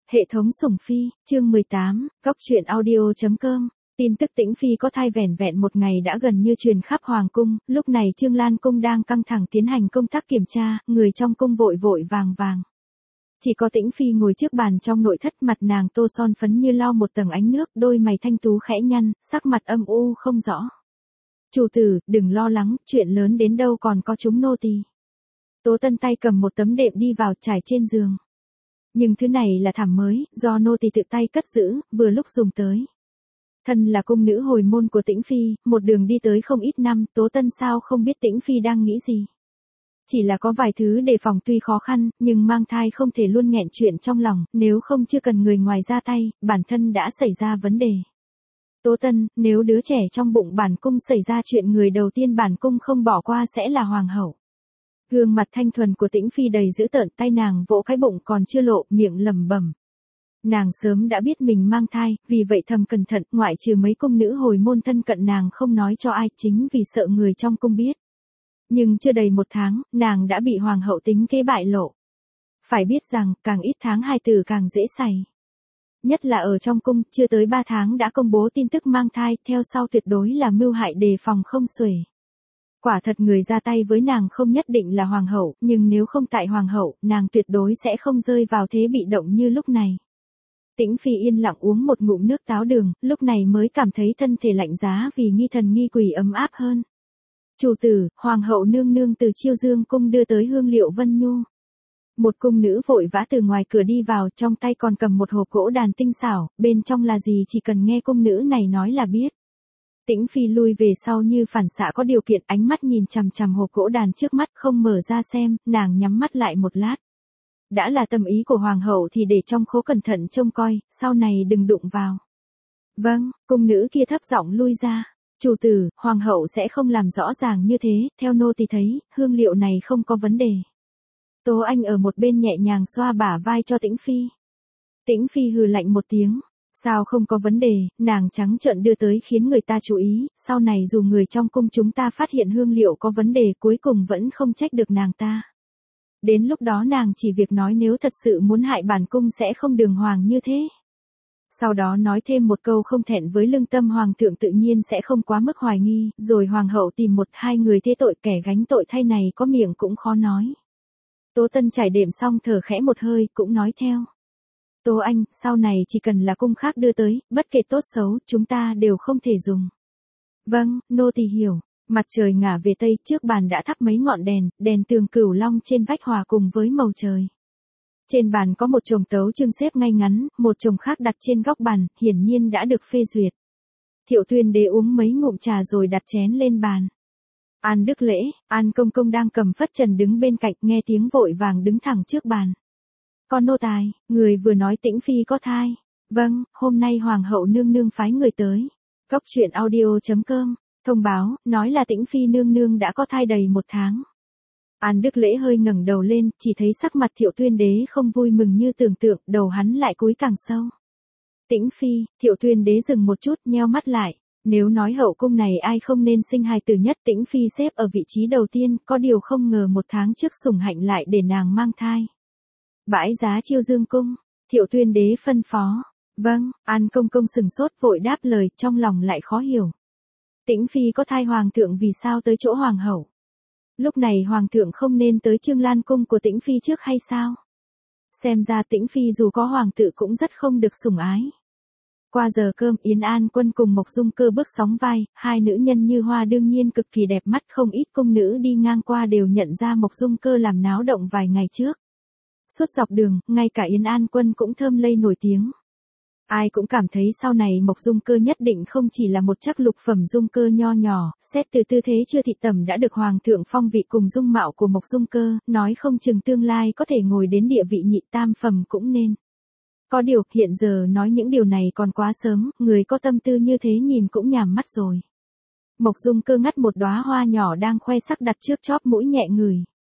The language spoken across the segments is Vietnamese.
Hệ thống sủng phi, chương 18, góc truyện audio.com. Tin tức Tĩnh Phi có thai vẻn vẹn một ngày đã gần như truyền khắp Hoàng cung, lúc này Trương Lan Cung đang căng thẳng tiến hành công tác kiểm tra, người trong cung vội vội vàng vàng. Chỉ có Tĩnh Phi ngồi trước bàn trong nội thất, mặt nàng tô son phấn như lau một tầng ánh nước, đôi mày thanh tú khẽ nhăn, sắc mặt âm u không rõ. Chủ tử, đừng lo lắng, chuyện lớn đến đâu còn có chúng nô tỳ. Tố Tân tay cầm một tấm đệm đi vào trải trên giường. Nhưng thứ này là thảm mới, do nô tỳ tự tay cất giữ, vừa lúc dùng tới. Thân là cung nữ hồi môn của Tĩnh Phi, một đường đi tới không ít năm, Tố Tân sao không biết Tĩnh Phi đang nghĩ gì. Chỉ là có vài thứ đề phòng tuy khó khăn, nhưng mang thai không thể luôn nghẹn chuyện trong lòng, nếu không chưa cần người ngoài ra tay, bản thân đã xảy ra vấn đề. Tố Tân, nếu đứa trẻ trong bụng bản cung xảy ra chuyện, người đầu tiên bản cung không bỏ qua sẽ là hoàng hậu. Gương mặt thanh thuần của Tĩnh Phi đầy dữ tợn, tay nàng vỗ cái bụng còn chưa lộ, miệng lẩm bẩm. Nàng sớm đã biết mình mang thai, vì vậy thầm cẩn thận, ngoại trừ mấy cung nữ hồi môn thân cận nàng không nói cho ai, chính vì sợ người trong cung biết. Nhưng chưa đầy một tháng, nàng đã bị hoàng hậu tính kế bại lộ. Phải biết rằng, càng ít tháng hài tử càng dễ xảy. Nhất là ở trong cung, chưa tới 3 tháng đã công bố tin tức mang thai, theo sau tuyệt đối là mưu hại đề phòng không xuể. Quả thật người ra tay với nàng không nhất định là hoàng hậu, nhưng nếu không tại hoàng hậu, nàng tuyệt đối sẽ không rơi vào thế bị động như lúc này. Tĩnh Phi yên lặng uống một ngụm nước táo đường, lúc này mới cảm thấy thân thể lạnh giá vì nghi thần nghi quỷ ấm áp hơn. Chủ tử, hoàng hậu nương nương từ Chiêu Dương cung đưa tới hương liệu Vân Nhu. Một cung nữ vội vã từ ngoài cửa đi vào, trong tay còn cầm một hộp gỗ đàn tinh xảo, bên trong là gì chỉ cần nghe cung nữ này nói là biết. Tĩnh Phi lui về sau như phản xạ có điều kiện, ánh mắt nhìn chằm chằm hộp gỗ đàn trước mắt không mở ra xem, nàng nhắm mắt lại một lát. Đã là tâm ý của hoàng hậu thì để trong khố cẩn thận trông coi, sau này đừng đụng vào. Vâng, cung nữ kia thấp giọng lui ra. Chủ tử, hoàng hậu sẽ không làm rõ ràng như thế, theo nô tỳ thấy, hương liệu này không có vấn đề. Tố Anh ở một bên nhẹ nhàng xoa bả vai cho Tĩnh Phi. Tĩnh Phi hừ lạnh một tiếng. Sao không có vấn đề, nàng trắng trợn đưa tới khiến người ta chú ý, sau này dù người trong cung chúng ta phát hiện hương liệu có vấn đề cuối cùng vẫn không trách được nàng ta. Đến lúc đó nàng chỉ việc nói nếu thật sự muốn hại bản cung sẽ không đường hoàng như thế. Sau đó nói thêm một câu không thẹn với lương tâm, hoàng thượng tự nhiên sẽ không quá mức hoài nghi, rồi hoàng hậu tìm một hai người thế tội, kẻ gánh tội thay này có miệng cũng khó nói. Tố Tân trải đệm xong thở khẽ một hơi, cũng nói theo. Tố Anh, sau này chỉ cần là cung khác đưa tới, bất kể tốt xấu, chúng ta đều không thể dùng. Vâng, nô tỳ hiểu. Mặt trời ngả về tây, trước bàn đã thắp mấy ngọn đèn, đèn tường cửu long trên vách hòa cùng với màu trời. Trên bàn có một chồng tấu chương xếp ngay ngắn, một chồng khác đặt trên góc bàn, hiển nhiên đã được phê duyệt. Thiệu Tuyên Đế uống mấy ngụm trà rồi đặt chén lên bàn. An Đức Lễ, An Công Công đang cầm phất trần đứng bên cạnh, nghe tiếng vội vàng đứng thẳng trước bàn. Con nô tài, người vừa nói Tĩnh Phi có thai. Vâng, hôm nay hoàng hậu nương nương phái người tới. Góc truyện audio.com, thông báo, nói là Tĩnh Phi nương nương đã có thai đầy 1 tháng. An Đức Lễ hơi ngẩng đầu lên, chỉ thấy sắc mặt Thiệu Tuyên Đế không vui mừng như tưởng tượng, đầu hắn lại cúi càng sâu. Tĩnh Phi, Thiệu Tuyên Đế dừng một chút, nheo mắt lại. Nếu nói hậu cung này ai không nên sinh hài tử nhất, Tĩnh Phi xếp ở vị trí đầu tiên, có điều không ngờ 1 tháng trước sủng hạnh lại để nàng mang thai. Bãi giá Chiêu Dương cung, Thiệu Tuyên Đế phân phó. Vâng, An Công Công sừng sốt vội đáp lời, trong lòng lại khó hiểu. Tĩnh Phi có thai, hoàng thượng vì sao tới chỗ hoàng hậu? Lúc này hoàng thượng không nên tới Trương Lan cung của Tĩnh Phi trước hay sao? Xem ra Tĩnh Phi dù có hoàng tử cũng rất không được sủng ái. Qua giờ cơm, Yến An Quân cùng Mộc Dung Cơ bước sóng vai, hai nữ nhân như hoa đương nhiên cực kỳ đẹp mắt, không ít cung nữ đi ngang qua đều nhận ra Mộc Dung Cơ làm náo động vài ngày trước. Suốt dọc đường, ngay cả Yến An Quân cũng thơm lây nổi tiếng. Ai cũng cảm thấy sau này Mộc Dung Cơ nhất định không chỉ là một trắc lục phẩm dung cơ nho nhỏ, xét từ tư thế chưa thị tẩm đã được hoàng thượng phong vị cùng dung mạo của Mộc Dung Cơ, nói không chừng tương lai có thể ngồi đến địa vị nhị tam phẩm cũng nên. Có điều, hiện giờ nói những điều này còn quá sớm, người có tâm tư như thế nhìn cũng nhàm mắt rồi. Mộc Dung Cơ ngắt một đóa hoa nhỏ đang khoe sắc đặt trước chóp mũi nhẹ ngửi.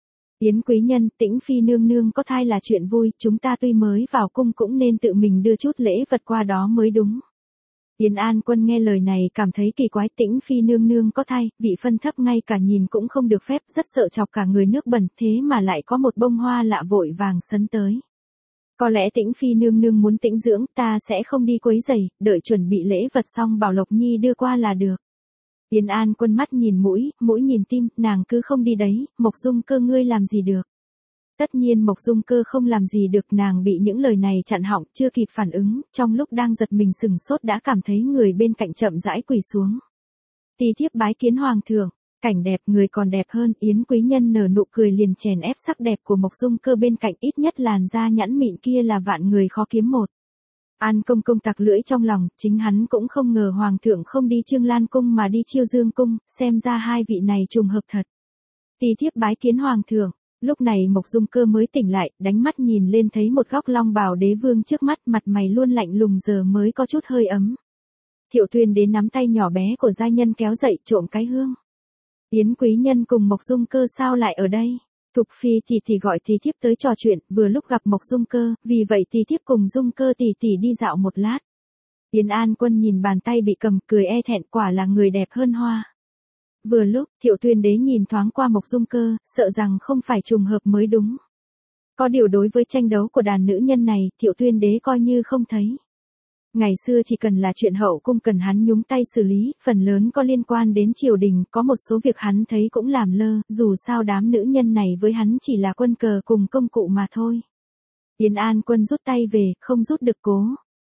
Yến quý nhân, Tĩnh Phi nương nương có thai là chuyện vui, chúng ta tuy mới vào cung cũng nên tự mình đưa chút lễ vật qua đó mới đúng. Yến An Quân nghe lời này cảm thấy kỳ quái, Tĩnh Phi nương nương có thai, vị phân thấp ngay cả nhìn cũng không được phép, rất sợ chọc cả người nước bẩn, thế mà lại có một bông hoa lạ vội vàng sấn tới. Có lẽ Tĩnh Phi nương nương muốn tĩnh dưỡng, ta sẽ không đi quấy rầy, đợi chuẩn bị lễ vật xong bảo Lộc Nhi đưa qua là được. Yến An Quân mắt nhìn mũi, mũi nhìn tim, nàng cứ không đi đấy, Mộc Dung Cơ ngươi làm gì được. Tất nhiên Mộc Dung Cơ không làm gì được, nàng bị những lời này chặn họng, chưa kịp phản ứng, trong lúc đang giật mình sừng sốt đã cảm thấy người bên cạnh chậm rãi quỳ xuống. Tỳ thiếp bái kiến hoàng thượng. Cảnh đẹp, người còn đẹp hơn, Yến quý nhân nở nụ cười liền chèn ép sắc đẹp của Mộc Dung Cơ bên cạnh, ít nhất làn da nhẵn mịn kia là vạn người khó kiếm một. An Công Công tặc lưỡi trong lòng, chính hắn cũng không ngờ hoàng thượng không đi Trương Lan cung mà đi Chiêu Dương cung, xem ra hai vị này trùng hợp thật. Tỳ thiếp bái kiến hoàng thượng. Lúc này Mộc Dung Cơ mới tỉnh lại, đánh mắt nhìn lên thấy một góc long bào đế vương trước mắt, mặt mày luôn lạnh lùng giờ mới có chút hơi ấm. Thiệu Tuyên đến nắm tay nhỏ bé của giai nhân kéo dậy, trộm cái hương. Yến quý nhân cùng Mộc Dung Cơ sao lại ở đây? Thục Phi thì gọi tỳ thiếp tới trò chuyện, vừa lúc gặp Mộc Dung Cơ, vì vậy tỳ thiếp cùng Dung Cơ tỷ đi dạo một lát. Yến An Quân nhìn bàn tay bị cầm, cười e thẹn, quả là người đẹp hơn hoa. Vừa lúc, Thiệu Tuyên đế nhìn thoáng qua Mộc Dung Cơ, sợ rằng không phải trùng hợp mới đúng. Có điều đối với tranh đấu của đàn nữ nhân này, Thiệu Tuyên đế coi như không thấy. Ngày xưa chỉ cần là chuyện hậu cung cần hắn nhúng tay xử lý, phần lớn có liên quan đến triều đình, có một số việc hắn thấy cũng làm lơ, dù sao đám nữ nhân này với hắn chỉ là quân cờ cùng công cụ mà thôi. Yến An Quân rút tay về, không rút được cố.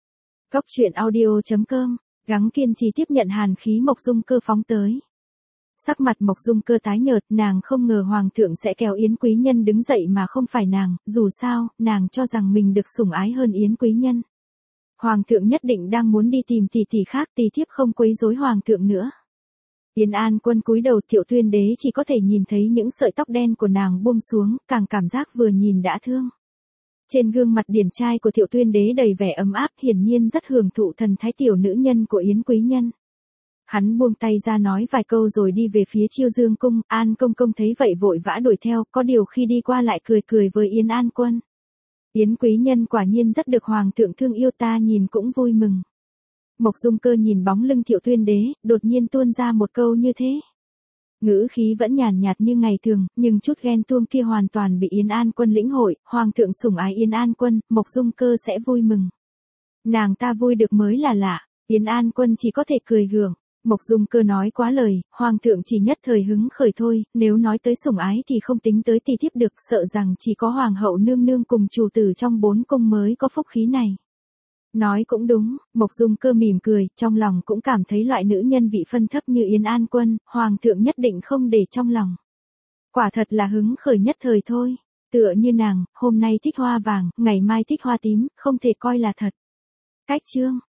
Góc truyện audio.com, gắng kiên trì tiếp nhận hàn khí Mộc Dung Cơ phóng tới. Sắc mặt Mộc Dung Cơ tái nhợt, nàng không ngờ hoàng thượng sẽ kéo Yến quý nhân đứng dậy mà không phải nàng, dù sao, nàng cho rằng mình được sủng ái hơn Yến quý nhân. Hoàng thượng nhất định đang muốn đi tìm tỷ khác, tỳ thiếp không quấy rối hoàng thượng nữa. Yến An Quân cúi đầu, Thiệu Tuyên đế chỉ có thể nhìn thấy những sợi tóc đen của nàng buông xuống, càng cảm giác vừa nhìn đã thương. Trên gương mặt điển trai của Thiệu Tuyên đế đầy vẻ ấm áp, hiển nhiên rất hưởng thụ thần thái tiểu nữ nhân của Yến quý nhân. Hắn buông tay ra nói vài câu rồi đi về phía Chiêu Dương cung, An Công Công thấy vậy vội vã đuổi theo, có điều khi đi qua lại cười với Yến An Quân. Yến quý nhân quả nhiên rất được hoàng thượng thương yêu, ta nhìn cũng vui mừng. Mộc Dung Cơ nhìn bóng lưng Thiệu Tuyên đế, đột nhiên tuôn ra một câu như thế. Ngữ khí vẫn nhàn nhạt như ngày thường, nhưng chút ghen tuông kia hoàn toàn bị Yến An Quân lĩnh hội, hoàng thượng sủng ái Yến An Quân, Mộc Dung Cơ sẽ vui mừng. Nàng ta vui được mới là lạ, Yến An Quân chỉ có thể cười gượng. Mộc Dung Cơ nói quá lời, hoàng thượng chỉ nhất thời hứng khởi thôi, nếu nói tới sủng ái thì không tính tới tỳ thiếp được, sợ rằng chỉ có hoàng hậu nương nương cùng chủ tử trong 4 cung mới có phúc khí này. Nói cũng đúng, Mộc Dung Cơ mỉm cười, trong lòng cũng cảm thấy loại nữ nhân vị phân thấp như Yến An Quân, hoàng thượng nhất định không để trong lòng. Quả thật là hứng khởi nhất thời thôi, tựa như nàng, hôm nay thích hoa vàng, ngày mai thích hoa tím, không thể coi là thật. Cách chương